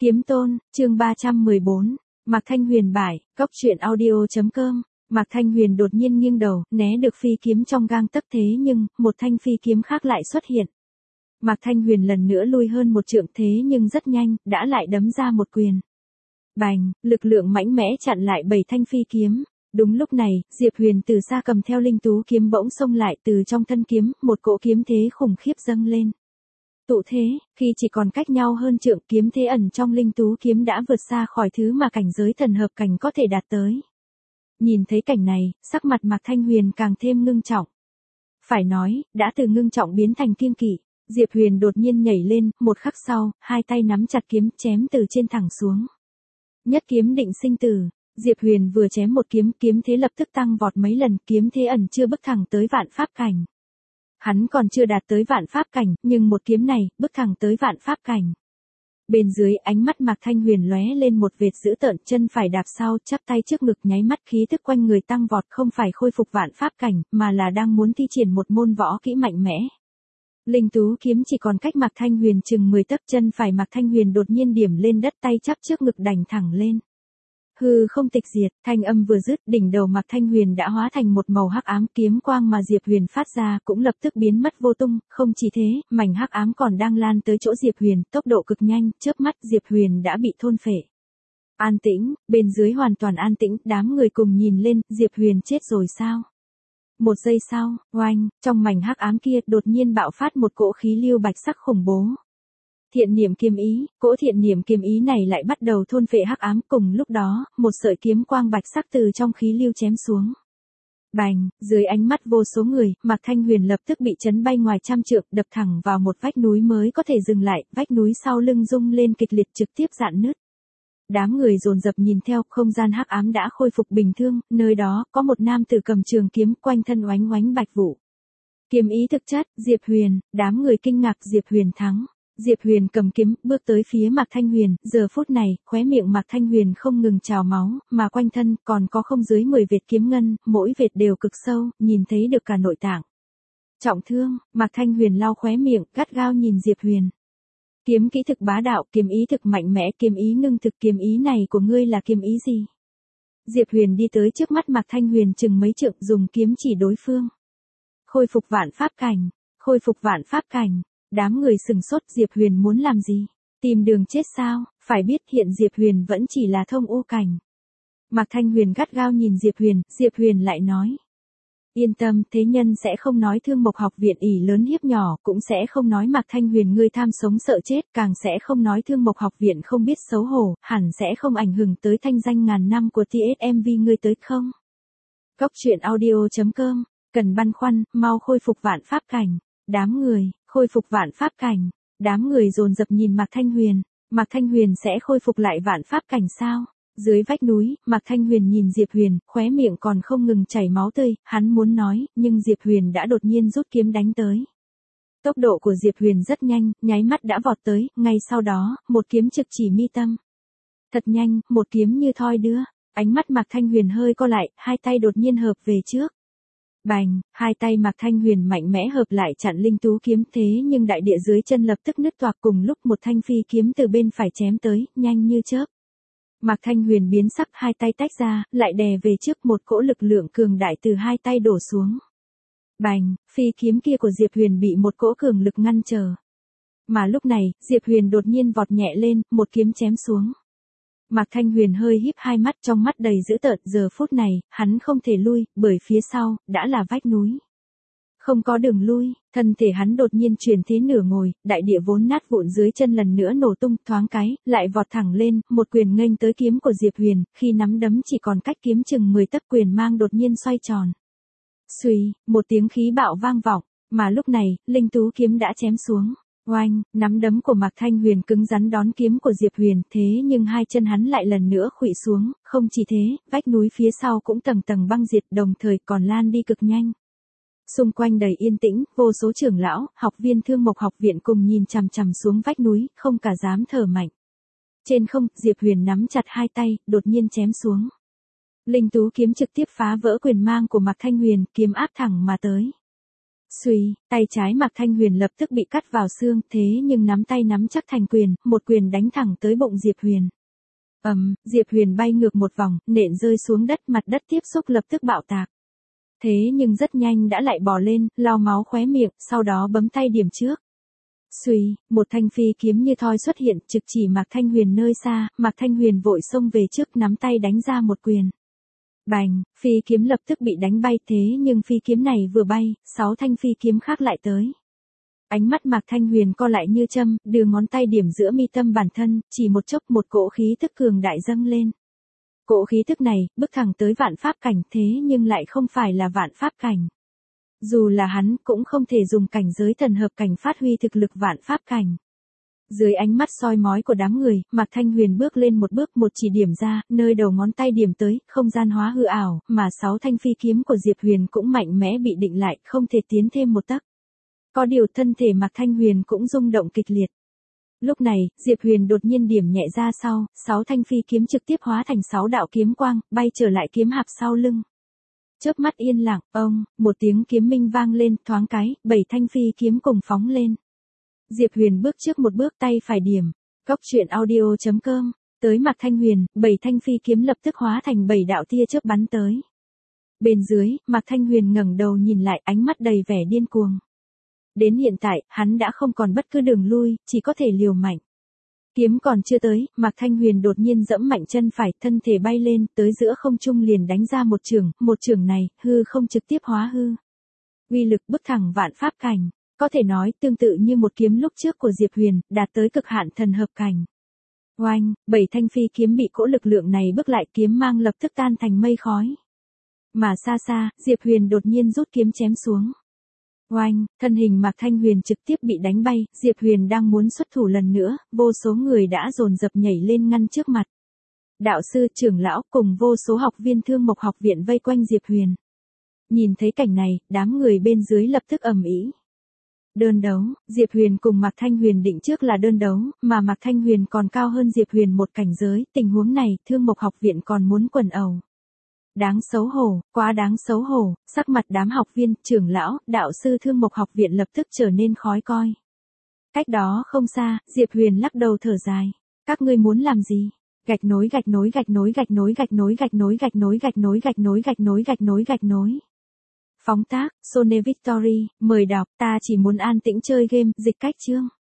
Kiếm Tôn, chương 314, Mạc Thanh Huyền bại, cóc truyện audio.com. Mạc Thanh Huyền đột nhiên nghiêng đầu, né được phi kiếm trong gang tấc, thế nhưng, một thanh phi kiếm khác lại xuất hiện. Mạc Thanh Huyền lần nữa lui hơn một trượng, thế nhưng rất nhanh, đã lại đấm ra một quyền. Bành, lực lượng mãnh mẽ chặn lại 7 thanh phi kiếm. Đúng lúc này, Diệp Huyền từ xa cầm theo linh tú kiếm bỗng xông lại, từ trong thân kiếm, một cỗ kiếm thế khủng khiếp dâng lên. Tụ thế, khi chỉ còn cách nhau hơn trượng, kiếm thế ẩn trong linh tú kiếm đã vượt xa khỏi thứ mà cảnh giới thần hợp cảnh có thể đạt tới. Nhìn thấy cảnh này, sắc mặt Mạc Thanh Huyền càng thêm ngưng trọng. Phải nói, đã từ ngưng trọng biến thành kiêng kỵ. Diệp Huyền đột nhiên nhảy lên, một khắc sau, hai tay nắm chặt kiếm, chém từ trên thẳng xuống. Nhất kiếm định sinh tử. Diệp Huyền vừa chém một kiếm, kiếm thế lập tức tăng vọt mấy lần, kiếm thế ẩn chưa bước thẳng tới vạn pháp cảnh. Hắn còn chưa đạt tới vạn pháp cảnh, nhưng một kiếm này, bước thẳng tới vạn pháp cảnh. Bên dưới, ánh mắt Mạc Thanh Huyền lóe lên một vệt dữ tợn, chân phải đạp sau, chắp tay trước ngực, nháy mắt khí tức quanh người tăng vọt, không phải khôi phục vạn pháp cảnh, mà là đang muốn thi triển một môn võ kỹ mạnh mẽ. Linh tú kiếm chỉ còn cách Mạc Thanh Huyền chừng 10 tấc, chân phải Mạc Thanh Huyền đột nhiên điểm lên đất, tay chắp trước ngực đành thẳng lên. Hư không tịch diệt, thanh âm vừa dứt, đỉnh đầu Mạc Thanh Huyền đã hóa thành một màu hắc ám, kiếm quang mà Diệp Huyền phát ra cũng lập tức biến mất vô tung, không chỉ thế, mảnh hắc ám còn đang lan tới chỗ Diệp Huyền, tốc độ cực nhanh, chớp mắt Diệp Huyền đã bị thôn phệ. An tĩnh, bên dưới hoàn toàn an tĩnh, đám người cùng nhìn lên, Diệp Huyền chết rồi sao? Một giây sau, oanh, trong mảnh hắc ám kia đột nhiên bạo phát một cỗ khí lưu bạch sắc khủng bố. Thiện niệm kiếm ý, cỗ thiện niệm kiếm ý này lại bắt đầu thôn phệ hắc ám, cùng lúc đó, một sợi kiếm quang bạch sắc từ trong khí lưu chém xuống. Bành, dưới ánh mắt vô số người, Mạc Thanh Huyền lập tức bị chấn bay ngoài trăm trượng, đập thẳng vào một vách núi mới có thể dừng lại, vách núi sau lưng rung lên kịch liệt, trực tiếp rạn nứt. Đám người dồn dập nhìn theo, không gian hắc ám đã khôi phục bình thường, nơi đó, có một nam tử cầm trường kiếm, quanh thân oánh oánh bạch vụ. Kiếm ý thực chất, Diệp Huyền, đám người kinh ngạc, Diệp Huyền thắng. Diệp Huyền cầm kiếm, bước tới phía Mạc Thanh Huyền, giờ phút này, khóe miệng Mạc Thanh Huyền không ngừng trào máu, mà quanh thân, còn có không dưới 10 vệt kiếm ngân, mỗi vệt đều cực sâu, nhìn thấy được cả nội tạng. Trọng thương, Mạc Thanh Huyền lau khóe miệng, gắt gao nhìn Diệp Huyền. Kiếm kỹ thực bá đạo, kiếm ý thực mạnh mẽ, kiếm ý ngưng thực, kiếm ý này của ngươi là kiếm ý gì? Diệp Huyền đi tới trước mắt Mạc Thanh Huyền chừng mấy trượng, dùng kiếm chỉ đối phương. Khôi phục vạn pháp cảnh, khôi phục vạn pháp cảnh. Đám người sừng sốt, Diệp Huyền muốn làm gì? Tìm đường chết sao? Phải biết hiện Diệp Huyền vẫn chỉ là thông u cảnh. Mạc Thanh Huyền gắt gao nhìn Diệp Huyền lại nói. Yên tâm, thế nhân sẽ không nói Thương Mộc học viện ỷ lớn hiếp nhỏ, cũng sẽ không nói Mạc Thanh Huyền ngươi tham sống sợ chết, càng sẽ không nói Thương Mộc học viện không biết xấu hổ, hẳn sẽ không ảnh hưởng tới thanh danh ngàn năm của TSMV ngươi tới không? Cóc truyện audio.com, cần băn khoăn, mau khôi phục vạn pháp cảnh. Đám người, khôi phục vạn pháp cảnh. Đám người dồn dập nhìn Mạc Thanh Huyền. Mạc Thanh Huyền sẽ khôi phục lại vạn pháp cảnh sao? Dưới vách núi, Mạc Thanh Huyền nhìn Diệp Huyền, khóe miệng còn không ngừng chảy máu tươi, hắn muốn nói, nhưng Diệp Huyền đã đột nhiên rút kiếm đánh tới. Tốc độ của Diệp Huyền rất nhanh, nháy mắt đã vọt tới, ngay sau đó, một kiếm trực chỉ mi tâm. Thật nhanh, một kiếm như thoi đưa, ánh mắt Mạc Thanh Huyền hơi co lại, hai tay đột nhiên hợp về trước. Bành, hai tay Mạc Thanh Huyền mạnh mẽ hợp lại chặn linh tú kiếm, thế nhưng đại địa dưới chân lập tức nứt toạc, cùng lúc một thanh phi kiếm từ bên phải chém tới, nhanh như chớp. Mạc Thanh Huyền biến sắc, hai tay tách ra, lại đè về trước, một cỗ lực lượng cường đại từ hai tay đổ xuống. Bành, phi kiếm kia của Diệp Huyền bị một cỗ cường lực ngăn trở. Mà lúc này, Diệp Huyền đột nhiên vọt nhẹ lên, một kiếm chém xuống. Mạc Thanh Huyền hơi híp hai mắt, trong mắt đầy dữ tợn, giờ phút này, hắn không thể lui, bởi phía sau, đã là vách núi. Không có đường lui, thân thể hắn đột nhiên chuyển thế nửa ngồi, đại địa vốn nát vụn dưới chân lần nữa nổ tung, thoáng cái, lại vọt thẳng lên, một quyền nghênh tới kiếm của Diệp Huyền, khi nắm đấm chỉ còn cách kiếm chừng 10 tấc, quyền mang đột nhiên xoay tròn. Xuy, một tiếng khí bạo vang vọng, mà lúc này, linh tú kiếm đã chém xuống. Oanh, nắm đấm của Mạc Thanh Huyền cứng rắn đón kiếm của Diệp Huyền, thế nhưng hai chân hắn lại lần nữa khuỵu xuống, không chỉ thế, vách núi phía sau cũng tầng tầng băng diệt, đồng thời còn lan đi cực nhanh. Xung quanh đầy yên tĩnh, vô số trưởng lão, học viên Thương Mộc học viện cùng nhìn chằm chằm xuống vách núi, không cả dám thở mạnh. Trên không, Diệp Huyền nắm chặt hai tay, đột nhiên chém xuống. Linh tú kiếm trực tiếp phá vỡ quyền mang của Mạc Thanh Huyền, kiếm áp thẳng mà tới. Xuy, tay trái Mạc Thanh Huyền lập tức bị cắt vào xương, thế nhưng nắm tay nắm chắc thành quyền, một quyền đánh thẳng tới bụng Diệp Huyền. Diệp Huyền bay ngược một vòng, nện rơi xuống đất, mặt đất tiếp xúc lập tức bạo tạc. Thế nhưng rất nhanh đã lại bò lên, lau máu khóe miệng, sau đó bấm tay điểm trước. Xuy, một thanh phi kiếm như thoi xuất hiện, trực chỉ Mạc Thanh Huyền nơi xa, Mạc Thanh Huyền vội xông về trước, nắm tay đánh ra một quyền. Bành, phi kiếm lập tức bị đánh bay, thế nhưng phi kiếm này vừa bay, 6 thanh phi kiếm khác lại tới. Ánh mắt Mạc Thanh Huyền co lại như châm, đưa ngón tay điểm giữa mi tâm bản thân, chỉ một chốc một cỗ khí tức cường đại dâng lên. Cỗ khí tức này, bước thẳng tới vạn pháp cảnh, thế nhưng lại không phải là vạn pháp cảnh. Dù là hắn, cũng không thể dùng cảnh giới thần hợp cảnh phát huy thực lực vạn pháp cảnh. Dưới ánh mắt soi mói của đám người, Mạc Thanh Huyền bước lên một bước, một chỉ điểm ra, nơi đầu ngón tay điểm tới, không gian hóa hư ảo, mà 6 thanh phi kiếm của Diệp Huyền cũng mạnh mẽ bị định lại, không thể tiến thêm một tấc. Có điều thân thể Mạc Thanh Huyền cũng rung động kịch liệt. Lúc này, Diệp Huyền đột nhiên điểm nhẹ ra sau, 6 thanh phi kiếm trực tiếp hóa thành 6 đạo kiếm quang, bay trở lại kiếm hạp sau lưng. Chớp mắt yên lặng, một tiếng kiếm minh vang lên, thoáng cái, 7 thanh phi kiếm cùng phóng lên. Diệp Huyền bước trước một bước, tay phải điểm. Cốc truyện audio.com. Tới Mạc Thanh Huyền, 7 thanh phi kiếm lập tức hóa thành 7 đạo tia chớp bắn tới. Bên dưới, Mạc Thanh Huyền ngẩng đầu nhìn lại, ánh mắt đầy vẻ điên cuồng. Đến hiện tại, hắn đã không còn bất cứ đường lui, chỉ có thể liều mạnh. Kiếm còn chưa tới, Mạc Thanh Huyền đột nhiên giẫm mạnh chân phải, thân thể bay lên, tới giữa không trung liền đánh ra một chưởng này, hư không trực tiếp hóa hư. Uy lực bức thẳng vạn pháp cảnh, có thể nói tương tự như một kiếm lúc trước của Diệp Huyền, đạt tới cực hạn thần hợp cảnh. Oanh, 7 thanh phi kiếm bị cỗ lực lượng này bức lại, kiếm mang lập tức tan thành mây khói. Mà xa xa, Diệp Huyền đột nhiên rút kiếm chém xuống. Oanh, thân hình Mạc Thanh Huyền trực tiếp bị đánh bay, Diệp Huyền đang muốn xuất thủ lần nữa, vô số người đã dồn dập nhảy lên ngăn trước mặt. Đạo sư, trưởng lão cùng vô số học viên Thương Mộc học viện vây quanh Diệp Huyền. Nhìn thấy cảnh này, đám người bên dưới lập tức ầm ĩ. Đơn đấu, Diệp Huyền cùng Mạc Thanh Huyền định trước là đơn đấu, mà Mạc Thanh Huyền còn cao hơn Diệp Huyền một cảnh giới, tình huống này, Thương Mộc học viện còn muốn quần ẩu. Đáng xấu hổ, quá đáng xấu hổ, sắc mặt đám học viên, trưởng lão, đạo sư Thương Mộc học viện lập tức trở nên khó coi. Cách đó không xa, Diệp Huyền lắc đầu thở dài. Các ngươi muốn làm gì? Gạch nối. Phóng tác, Sone Victory, mời đọc, ta chỉ muốn an tĩnh chơi game, dịch cách chương.